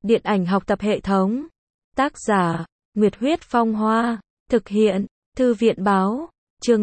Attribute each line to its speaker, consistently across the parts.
Speaker 1: Điện ảnh học tập hệ thống. Tác giả, Nguyệt Huyết Phong Hoa. Thực hiện, Thư viện Báo. Chương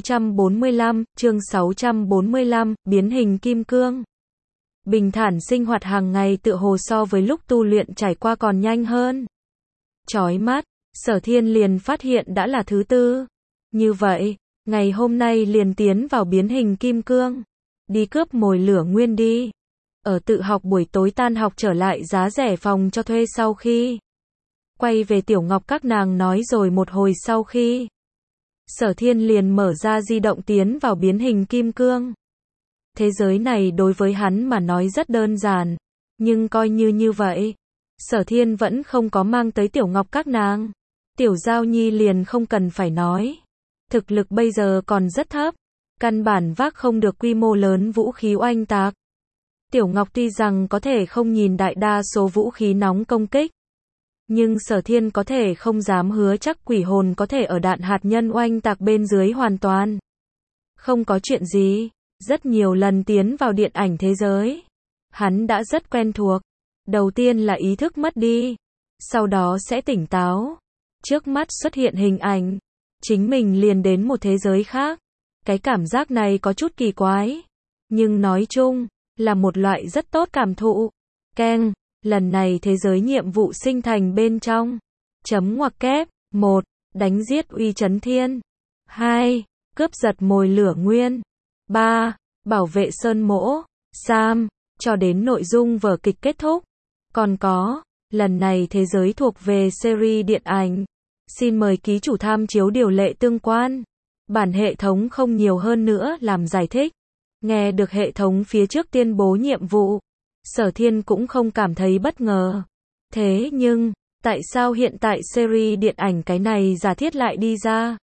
Speaker 1: 645, biến hình kim cương. Bình thản sinh hoạt hàng ngày tựa hồ so với lúc tu luyện trải qua còn nhanh hơn. Chói mắt, Sở Thiên liền phát hiện đã là thứ tư. Như vậy, ngày hôm nay liền tiến vào biến hình kim cương. Đi cướp mồi lửa nguyên đi. Ở tự học buổi tối tan học trở lại giá rẻ phòng cho thuê sau khi quay về Tiểu Ngọc các nàng nói rồi một hồi sau khi Sở Thiên liền mở ra di động tiến vào biến hình kim cương. Thế giới này đối với hắn mà nói rất đơn giản, nhưng coi như vậy, Sở Thiên vẫn không có mang tới Tiểu Ngọc các nàng. Tiểu Giao Nhi liền không cần phải nói. Thực lực bây giờ còn rất thấp, căn bản vác không được quy mô lớn vũ khí oanh tạc. Tiểu Ngọc tuy rằng có thể không nhìn đại đa số vũ khí nóng công kích, nhưng Sở Thiên có thể không dám hứa chắc quỷ hồn có thể ở đạn hạt nhân oanh tạc bên dưới hoàn toàn. Không có chuyện gì, rất nhiều lần tiến vào điện ảnh thế giới. Hắn đã rất quen thuộc. Đầu tiên là ý thức mất đi, sau đó sẽ tỉnh táo. Trước mắt xuất hiện hình ảnh, chính mình liền đến một thế giới khác. Cái cảm giác này có chút kỳ quái, nhưng nói chung là một loại rất tốt cảm thụ. Keng, lần này thế giới nhiệm vụ sinh thành bên trong. Chấm ngoặc kép, 1. Đánh giết Uy Chấn Thiên. 2. Cướp giật mồi lửa nguyên. 3. Bảo vệ Sơn Mỗ, Sam, cho đến nội dung vở kịch kết thúc. Còn có, lần này thế giới thuộc về series điện ảnh. Xin mời ký chủ tham chiếu điều lệ tương quan. Bản hệ thống không nhiều hơn nữa làm giải thích. Nghe được hệ thống phía trước tuyên bố nhiệm vụ, Sở Thiên cũng không cảm thấy bất ngờ. Thế nhưng, tại sao hiện tại series điện ảnh cái này giả thiết lại đi ra?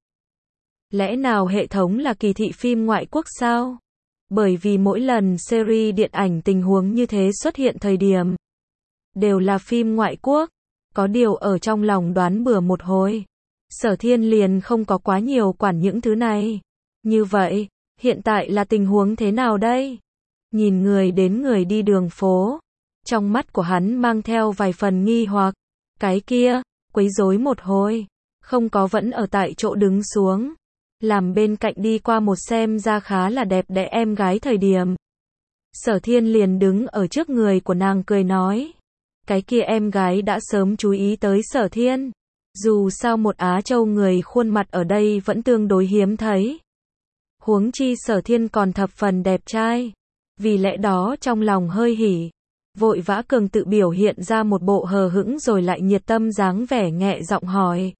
Speaker 1: Lẽ nào hệ thống là kỳ thị phim ngoại quốc sao? Bởi vì mỗi lần series điện ảnh tình huống như thế xuất hiện thời điểm, đều là phim ngoại quốc. Có điều ở trong lòng đoán bừa một hồi, Sở Thiên liền không có quá nhiều quản những thứ này. Như vậy, hiện tại là tình huống thế nào đây? Nhìn người đến người đi đường phố, trong mắt của hắn mang theo vài phần nghi hoặc. Cái kia, quấy rối một hồi, không có vẫn ở tại chỗ đứng xuống, làm bên cạnh đi qua một xem ra khá là đẹp đẽ em gái thời điểm. Sở Thiên liền đứng ở trước người của nàng cười nói. Cái kia em gái đã sớm chú ý tới Sở Thiên. Dù sao một Á Châu người khuôn mặt ở đây vẫn tương đối hiếm thấy. Huống chi Sở Thiên còn thập phần đẹp trai. Vì lẽ đó trong lòng hơi hỉ, vội vã cường tự biểu hiện ra một bộ hờ hững rồi lại nhiệt tâm dáng vẻ nhẹ giọng hỏi.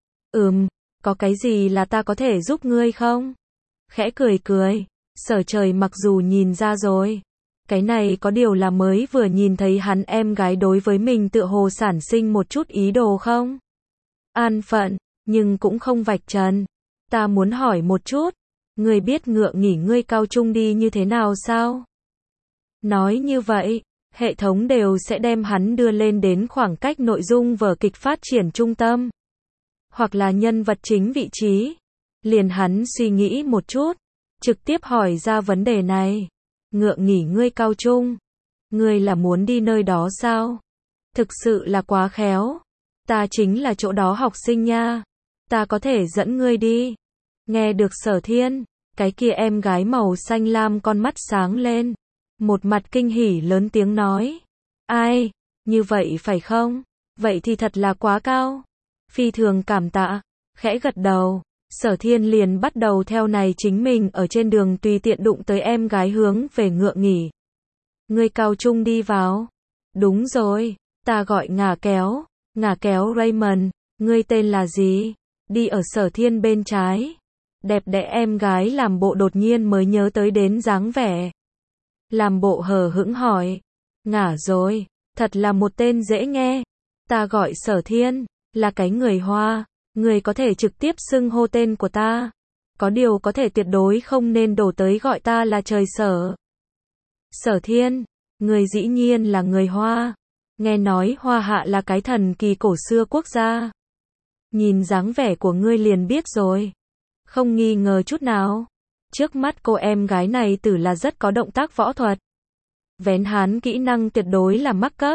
Speaker 1: Có cái gì là ta có thể giúp ngươi không? Khẽ cười cười, Sở Trời mặc dù nhìn ra rồi. Cái này có điều là mới vừa nhìn thấy hắn em gái đối với mình tựa hồ sản sinh một chút ý đồ không? An phận, nhưng cũng không vạch trần. Ta muốn hỏi một chút, ngươi biết Ngựa nghỉ ngươi cao trung đi như thế nào sao? Nói như vậy, hệ thống đều sẽ đem hắn đưa lên đến khoảng cách nội dung vở kịch phát triển trung tâm, hoặc là nhân vật chính vị trí. Liền hắn suy nghĩ một chút, trực tiếp hỏi ra vấn đề này. Ngựa nghỉ ngươi cao trung, ngươi là muốn đi nơi đó sao? Thực sự là quá khéo. Ta chính là chỗ đó học sinh nha. Ta có thể dẫn ngươi đi. Nghe được Sở Thiên, cái kia em gái màu xanh lam con mắt sáng lên, một mặt kinh hỉ lớn tiếng nói. Ai, như vậy phải không? Vậy thì thật là quá cao. Phi thường cảm tạ, khẽ gật đầu. Sở Thiên liền bắt đầu theo này chính mình ở trên đường tùy tiện đụng tới em gái hướng về Ngựa nghỉ. Ngươi cao trung đi vào. Đúng rồi, ta gọi Ngả Kéo Raymond, ngươi tên là gì? Đi ở Sở Thiên bên trái. Đẹp đẽ em gái làm bộ đột nhiên mới nhớ tới đến dáng vẻ. Làm bộ hờ hững hỏi. Ngả rồi, thật là một tên dễ nghe. Ta gọi Sở Thiên, là cái người Hoa. Người có thể trực tiếp xưng hô tên của ta. Có điều có thể tuyệt đối không nên đổ tới gọi ta là trời Sở. Sở Thiên, người dĩ nhiên là người Hoa. Nghe nói Hoa Hạ là cái thần kỳ cổ xưa quốc gia. Nhìn dáng vẻ của ngươi liền biết rồi. Không nghi ngờ chút nào. Trước mắt cô em gái này tử là rất có động tác võ thuật. Vén hán kỹ năng tuyệt đối là mắc cấp.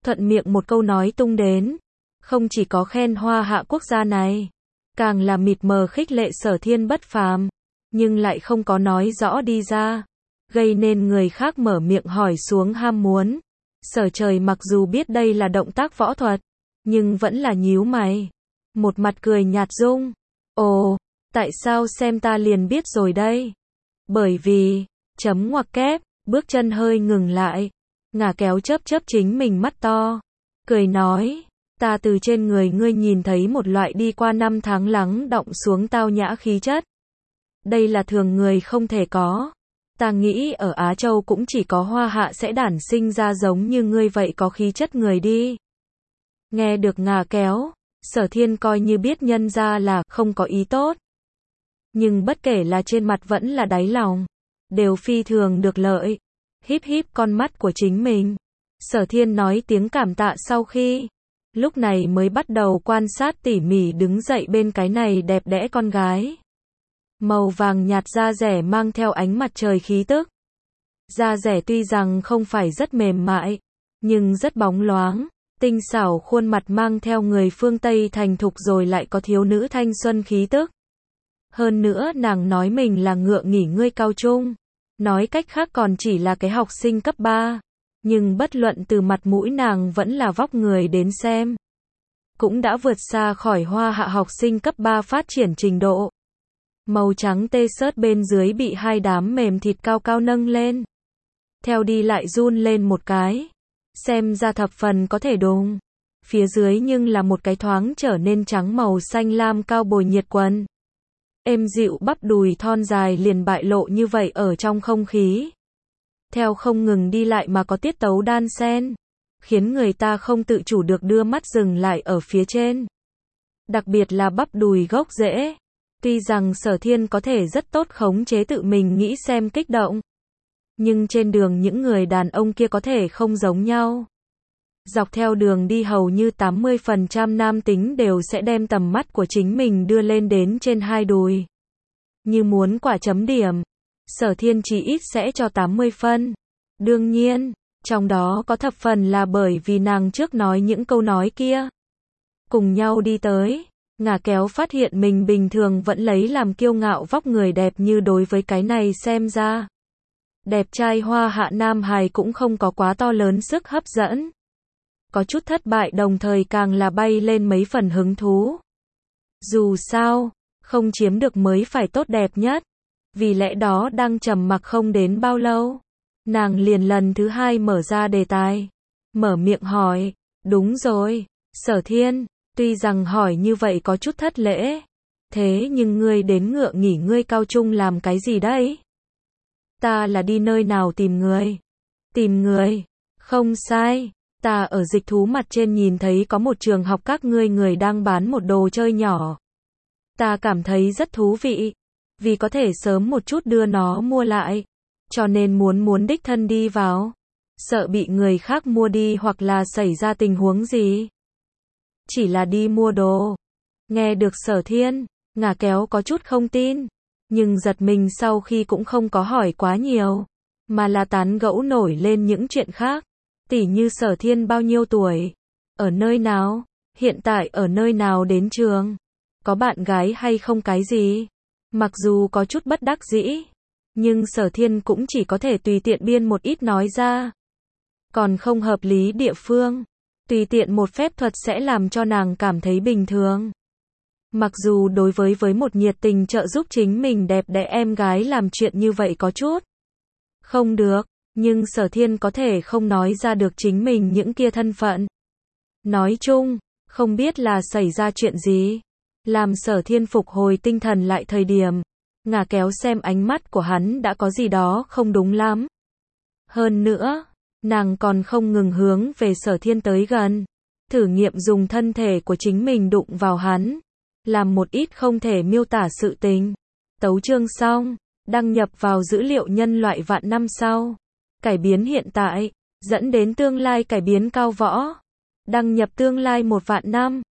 Speaker 1: thuận miệng một câu nói tung đến. Không chỉ có khen Hoa Hạ quốc gia này, càng là mịt mờ khích lệ Sở Thiên bất phàm, nhưng lại không có nói rõ đi ra, gây nên người khác mở miệng hỏi xuống ham muốn. Sở Trời mặc dù biết đây là động tác võ thuật, nhưng vẫn là nhíu mày, một mặt cười nhạt dung. Ồ, tại sao xem ta liền biết rồi đây? Bởi vì, chấm ngoặc kép, bước chân hơi ngừng lại, ngả kéo chớp chớp chính mình mắt to, cười nói, ta từ trên người ngươi nhìn thấy một loại đi qua năm tháng lắng đọng xuống tao nhã khí chất. Đây là thường người không thể có. Ta nghĩ ở Á Châu cũng chỉ có Hoa Hạ sẽ đản sinh ra giống như ngươi vậy có khí chất người đi. Nghe được ngả kéo, Sở Thiên coi như biết nhân ra là không có ý tốt. Nhưng bất kể là trên mặt vẫn là đáy lòng, đều phi thường được lợi. Híp híp con mắt của chính mình, Sở Thiên nói tiếng cảm tạ sau khi, lúc này mới bắt đầu quan sát tỉ mỉ đứng dậy bên cái này đẹp đẽ con gái. Màu vàng nhạt da dẻ mang theo ánh mặt trời khí tức. Da dẻ tuy rằng không phải rất mềm mại, nhưng rất bóng loáng, tinh xảo khuôn mặt mang theo người phương Tây thành thục rồi lại có thiếu nữ thanh xuân khí tức. Hơn nữa nàng nói mình là ngựa nghỉ ngươi cao trung. Nói cách khác còn chỉ là cái học sinh cấp 3. Nhưng bất luận từ mặt mũi nàng vẫn là vóc người đến xem, cũng đã vượt xa khỏi Hoa Hạ học sinh cấp 3 phát triển trình độ. Màu trắng t-shirt bên dưới bị hai đám mềm thịt cao cao nâng lên. Theo đi lại run lên một cái. Xem ra thập phần có thể đùng. Phía dưới nhưng là một cái thoáng trở nên trắng màu xanh lam cao bồi nhiệt quần. Êm dịu bắp đùi thon dài liền bại lộ như vậy ở trong không khí. Theo không ngừng đi lại mà có tiết tấu đan xen, khiến người ta không tự chủ được đưa mắt dừng lại ở phía trên. Đặc biệt là bắp đùi gốc rễ. Tuy rằng Sở Thiên có thể rất tốt khống chế tự mình nghĩ xem kích động, nhưng trên đường những người đàn ông kia có thể không giống nhau. Dọc theo đường đi hầu như 80% nam tính đều sẽ đem tầm mắt của chính mình đưa lên đến trên hai đùi. Như muốn quả chấm điểm, Sở Thiên chỉ ít sẽ cho 80 phân. Đương nhiên, trong đó có thập phần là bởi vì nàng trước nói những câu nói kia. Cùng nhau đi tới, ngả kéo phát hiện mình bình thường vẫn lấy làm kiêu ngạo vóc người đẹp như đối với cái này xem ra. Đẹp trai Hoa Hạ Nam hài cũng không có quá to lớn sức hấp dẫn. Có chút thất bại đồng thời càng là bay lên mấy phần hứng thú. Dù sao, không chiếm được mới phải tốt đẹp nhất. Vì lẽ đó đang trầm mặc không đến bao lâu, nàng liền lần thứ hai mở ra đề tài. Mở miệng hỏi, đúng rồi, Sở Thiên, tuy rằng hỏi như vậy có chút thất lễ. Thế nhưng ngươi đến ngựa nghỉ ngươi cao trung làm cái gì đấy? Ta là đi nơi nào tìm người? Tìm người? Không sai. Ta ở dịch thú mặt trên nhìn thấy có một trường học các ngươi người đang bán một đồ chơi nhỏ. Ta cảm thấy rất thú vị. Vì có thể sớm một chút đưa nó mua lại. Cho nên muốn đích thân đi vào. Sợ bị người khác mua đi hoặc là xảy ra tình huống gì. Chỉ là đi mua đồ. Nghe được Sở Thiên, ngả kéo có chút không tin. Nhưng giật mình sau khi cũng không có hỏi quá nhiều. Mà là tán gẫu nổi lên những chuyện khác. Tỉ như Sở Thiên bao nhiêu tuổi? Ở nơi nào? Hiện tại ở nơi nào đến trường? Có bạn gái hay không cái gì? Mặc dù có chút bất đắc dĩ, nhưng Sở Thiên cũng chỉ có thể tùy tiện biên một ít nói ra. Còn không hợp lý địa phương, tùy tiện một phép thuật sẽ làm cho nàng cảm thấy bình thường. Mặc dù đối với một nhiệt tình trợ giúp chính mình đẹp đẽ em gái làm chuyện như vậy có chút không được, nhưng Sở Thiên có thể không nói ra được chính mình những kia thân phận. Nói chung, không biết là xảy ra chuyện gì. Làm Sở Thiên phục hồi tinh thần lại thời điểm, ngả kéo xem ánh mắt của hắn đã có gì đó không đúng lắm. Hơn nữa, nàng còn không ngừng hướng về Sở Thiên tới gần, thử nghiệm dùng thân thể của chính mình đụng vào hắn, làm một ít không thể miêu tả sự tình. Tấu chương xong, đăng nhập vào dữ liệu nhân loại vạn năm sau. Cải biến hiện tại, dẫn đến tương lai cải biến cao võ. Đăng nhập tương lai 1 vạn năm.